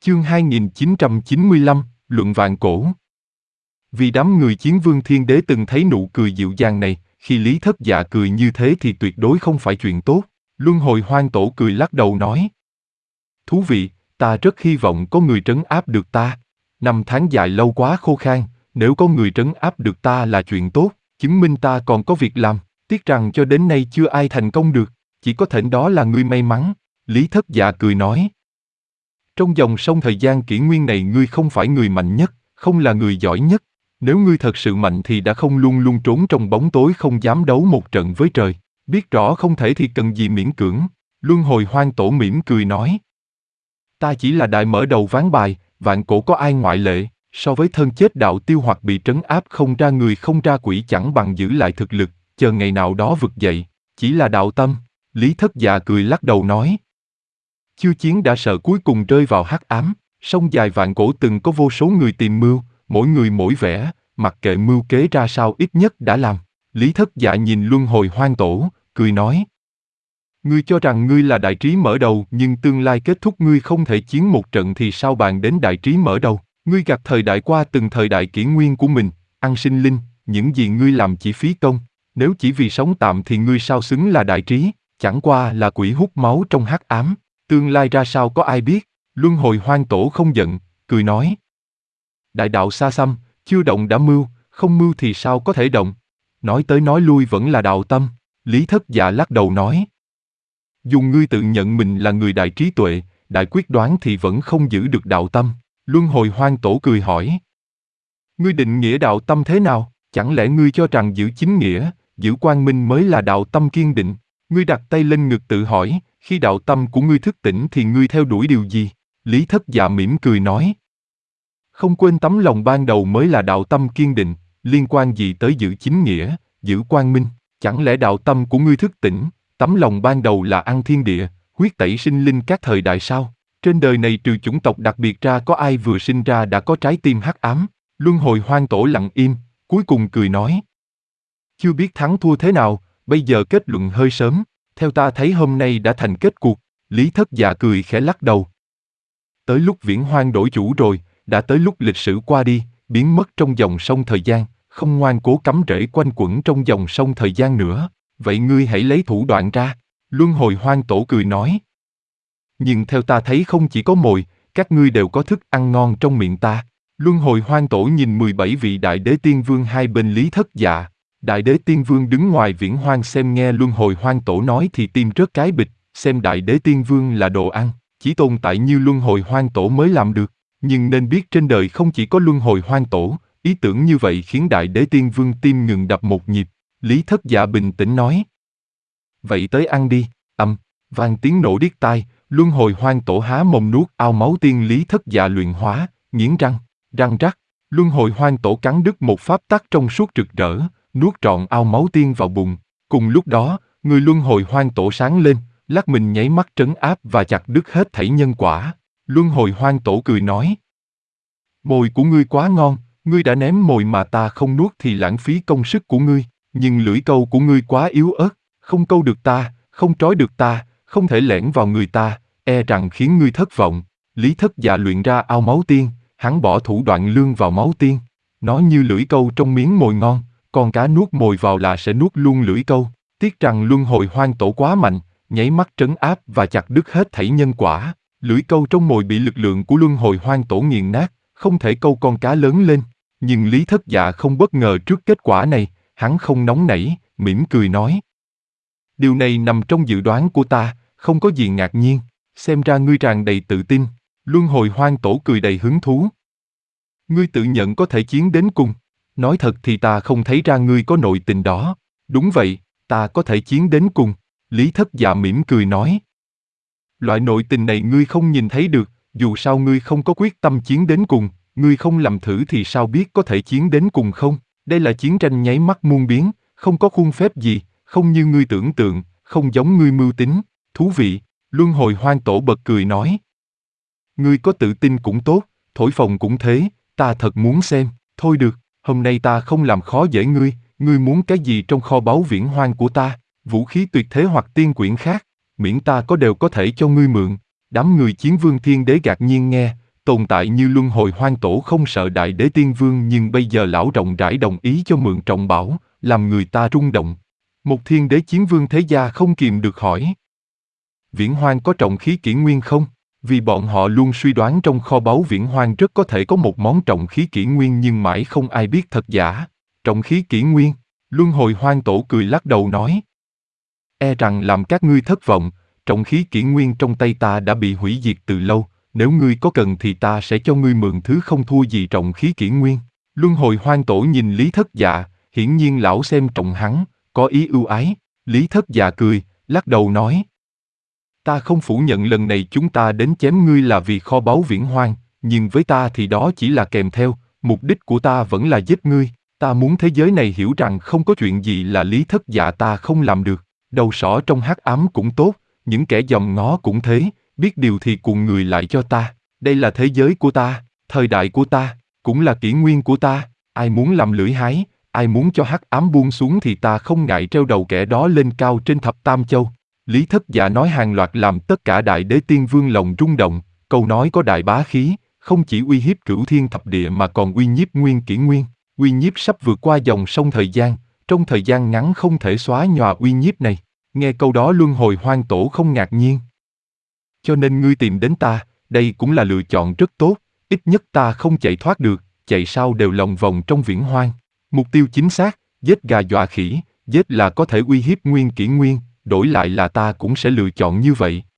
Chương 2995, Luận Vạn Cổ. Vì đám người Chiến Vương Thiên Đế từng thấy nụ cười dịu dàng này, khi Lý Thất Dạ cười như thế thì tuyệt đối không phải chuyện tốt. Luân Hồi Hoang Tổ cười lắc đầu nói: Thú vị, ta rất hy vọng có người trấn áp được ta. Năm tháng dài lâu quá khô khan, nếu có người trấn áp được ta là chuyện tốt, chứng minh ta còn có việc làm. Tiếc rằng cho đến nay chưa ai thành công được, chỉ có thể đó là ngươi may mắn. Lý Thất Dạ cười nói: Trong dòng sông thời gian kỷ nguyên này ngươi không phải người mạnh nhất, không là người giỏi nhất. Nếu ngươi thật sự mạnh thì đã không luôn luôn trốn trong bóng tối không dám đấu một trận với trời. Biết rõ không thể thì cần gì miễn cưỡng. Luân Hồi Hoang Tổ mỉm cười nói: Ta chỉ là đại mở đầu ván bài, vạn cổ có ai ngoại lệ. So với thân chết đạo tiêu hoặc bị trấn áp không ra người không ra quỷ chẳng bằng giữ lại thực lực, chờ ngày nào đó vực dậy. Chỉ là đạo tâm. Lý Thất Dạ cười lắc đầu nói: Chư chiến đã sợ cuối cùng rơi vào hắc ám. Sông dài vạn cổ từng có vô số người tìm mưu, mỗi người mỗi vẻ, mặc kệ mưu kế ra sao ít nhất đã làm. Lý Thất Dạ nhìn Luân Hồi Hoang Tổ, cười nói: Ngươi cho rằng ngươi là đại trí mở đầu, nhưng tương lai kết thúc ngươi không thể chiến một trận thì sao bàn đến đại trí mở đầu. Ngươi gặt thời đại qua từng thời đại kỷ nguyên của mình, ăn sinh linh, những gì ngươi làm chỉ phí công. Nếu chỉ vì sống tạm thì ngươi sao xứng là đại trí, chẳng qua là quỷ hút máu trong hắc ám. Tương lai ra sao có ai biết. Luân Hồi Hoang Tổ không giận, cười nói: Đại đạo xa xăm, chưa động đã mưu, không mưu thì sao có thể động. Nói tới nói lui vẫn là đạo tâm. Lý Thất Dạ lắc đầu nói: Dù ngươi tự nhận mình là người đại trí tuệ, đại quyết đoán thì vẫn không giữ được đạo tâm. Luân Hồi Hoang Tổ cười hỏi: Ngươi định nghĩa đạo tâm thế nào? Chẳng lẽ ngươi cho rằng giữ chính nghĩa, giữ quang minh mới là đạo tâm kiên định? Ngươi đặt tay lên ngực tự hỏi, khi đạo tâm của ngươi thức tỉnh thì ngươi theo đuổi điều gì? Lý Thất Dạ mỉm cười nói: Không quên tấm lòng ban đầu mới là đạo tâm kiên định, liên quan gì tới giữ chính nghĩa, giữ quang minh? Chẳng lẽ đạo tâm của ngươi thức tỉnh, tấm lòng ban đầu là ăn thiên địa, huyết tẩy sinh linh các thời đại sao? Trên đời này trừ chủng tộc đặc biệt ra có ai vừa sinh ra đã có trái tim hắc ám? Luân Hồi Hoang Tổ lặng im, cuối cùng cười nói: Chưa biết thắng thua thế nào, bây giờ kết luận hơi sớm. Theo ta thấy hôm nay đã thành kết cuộc. Lý Thất Dạ cười khẽ lắc đầu: Tới lúc viễn hoang đổi chủ rồi, đã tới lúc lịch sử qua đi, biến mất trong dòng sông thời gian, không ngoan cố cắm rễ quanh quẩn trong dòng sông thời gian nữa. Vậy ngươi hãy lấy thủ đoạn ra. Luân Hồi Hoang Tổ cười nói: Nhưng theo ta thấy không chỉ có mồi, các ngươi đều có thức ăn ngon trong miệng ta. Luân Hồi Hoang Tổ nhìn 17 vị Đại Đế Tiên Vương hai bên Lý Thất Dạ. Đại Đế Tiên Vương đứng ngoài viễn hoang xem nghe Luân Hồi Hoang Tổ nói thì tim rớt cái bịch, xem Đại Đế Tiên Vương là đồ ăn, chỉ tồn tại như Luân Hồi Hoang Tổ mới làm được. Nhưng nên biết trên đời không chỉ có Luân Hồi Hoang Tổ, ý tưởng như vậy khiến Đại Đế Tiên Vương tim ngừng đập một nhịp. Lý Thất Dạ bình tĩnh nói: Vậy tới ăn đi. Vang tiếng nổ điếc tai, Luân Hồi Hoang Tổ há mồm nuốt ao máu tiên Lý Thất Dạ luyện hóa, nghiến răng, răng rắc. Luân Hồi Hoang Tổ cắn đứt một pháp tắc trong suốt rực rỡ, nuốt trọn ao máu tiên vào bụng. Cùng lúc đó, người Luân Hồi Hoang Tổ sáng lên, lắc mình nháy mắt trấn áp và chặt đứt hết thảy nhân quả. Luân Hồi Hoang Tổ cười nói: Mồi của ngươi quá ngon, ngươi đã ném mồi mà ta không nuốt thì lãng phí công sức của ngươi. Nhưng lưỡi câu của ngươi quá yếu ớt, không câu được ta, không trói được ta, không thể lẻn vào người ta, e rằng khiến ngươi thất vọng. Lý Thất Dạ luyện ra ao máu tiên, hắn bỏ thủ đoạn lương vào máu tiên. Nó như lưỡi câu trong miếng mồi ngon, con cá nuốt mồi vào là sẽ nuốt luôn lưỡi câu. Tiếc rằng Luân Hồi Hoang Tổ quá mạnh, nháy mắt trấn áp và chặt đứt hết thảy nhân quả. Lưỡi câu trong mồi bị lực lượng của Luân Hồi Hoang Tổ nghiền nát, không thể câu con cá lớn lên. Nhưng Lý Thất Dạ không bất ngờ trước kết quả này, hắn không nóng nảy, mỉm cười nói: Điều này nằm trong dự đoán của ta, không có gì ngạc nhiên. Xem ra ngươi tràn đầy tự tin. Luân Hồi Hoang Tổ cười đầy hứng thú: Ngươi tự nhận có thể chiến đến cùng. Nói thật thì ta không thấy ra ngươi có nội tình đó. Đúng vậy, ta có thể chiến đến cùng. Lý Thất Dạ mỉm cười nói: Loại nội tình này ngươi không nhìn thấy được, dù sao ngươi không có quyết tâm chiến đến cùng, ngươi không làm thử thì sao biết có thể chiến đến cùng không? Đây là chiến tranh nháy mắt muôn biến, không có khuôn phép gì, không như ngươi tưởng tượng, không giống ngươi mưu tính. Thú vị. Luân Hồi Hoang Tổ bật cười nói: Ngươi có tự tin cũng tốt, thổi phồng cũng thế, ta thật muốn xem. Thôi được, hôm nay ta không làm khó dễ ngươi, ngươi muốn cái gì trong kho báu viễn hoang của ta, vũ khí tuyệt thế hoặc tiên quyển khác, miễn ta có đều có thể cho ngươi mượn. Đám người Chiến Vương Thiên Đế ngạc nhiên nghe, Tồn tại như Luân Hồi Hoang Tổ không sợ Đại Đế Tiên Vương, nhưng bây giờ lão rộng rãi đồng ý cho mượn trọng bảo, làm người ta rung động. Một Thiên Đế Chiến Vương thế gia không kìm được hỏi. Viễn Hoang có trọng khí kỷ nguyên không? Vì bọn họ luôn suy đoán trong kho báu Viễn Hoang rất có thể có một món trọng khí kỷ nguyên, nhưng mãi không ai biết thật giả. Trọng khí kỷ nguyên? Luân Hồi Hoang Tổ cười lắc đầu nói. E rằng làm các ngươi thất vọng, trọng khí kỷ nguyên trong tay ta đã bị hủy diệt từ lâu, nếu ngươi có cần thì ta sẽ cho ngươi mượn thứ không thua gì trọng khí kỷ nguyên. Luân Hồi Hoang Tổ nhìn Lý Thất Dạ, hiển nhiên lão xem trọng hắn, có ý ưu ái. Lý Thất Dạ cười, lắc đầu nói. Ta không phủ nhận lần này chúng ta đến chém ngươi là vì kho báu Viễn Hoang, nhưng với ta thì đó chỉ là kèm theo, mục đích của ta vẫn là giết ngươi. Ta muốn thế giới này hiểu rằng không có chuyện gì là Lý Thất Dạ ta không làm được. Đầu sỏ trong hắc ám cũng tốt, những kẻ dòm ngó cũng thế, biết điều thì cuồng người lại cho ta. Đây là thế giới của ta, thời đại của ta, cũng là kỷ nguyên của ta. Ai muốn làm lưỡi hái, ai muốn cho hắc ám buông xuống thì ta không ngại treo đầu kẻ đó lên cao trên thập tam châu. Lý Thất Dạ nói hàng loạt làm tất cả Đại Đế Tiên Vương lòng rung động, câu nói có đại bá khí, không chỉ uy hiếp cửu thiên thập địa mà còn uy nhiếp nguyên kỷ nguyên. Uy nhiếp sắp vượt qua dòng sông thời gian, trong thời gian ngắn không thể xóa nhòa uy nhiếp này. Nghe câu đó Luân Hồi Hoang Tổ không ngạc nhiên. Cho nên ngươi tìm đến ta, đây cũng là lựa chọn rất tốt, ít nhất ta không chạy thoát được, chạy sao đều lòng vòng trong Viễn Hoang. Mục tiêu chính xác, giết gà dọa khỉ, giết là có thể uy hiếp nguyên kỷ nguyên, đổi lại là ta cũng sẽ lựa chọn như vậy.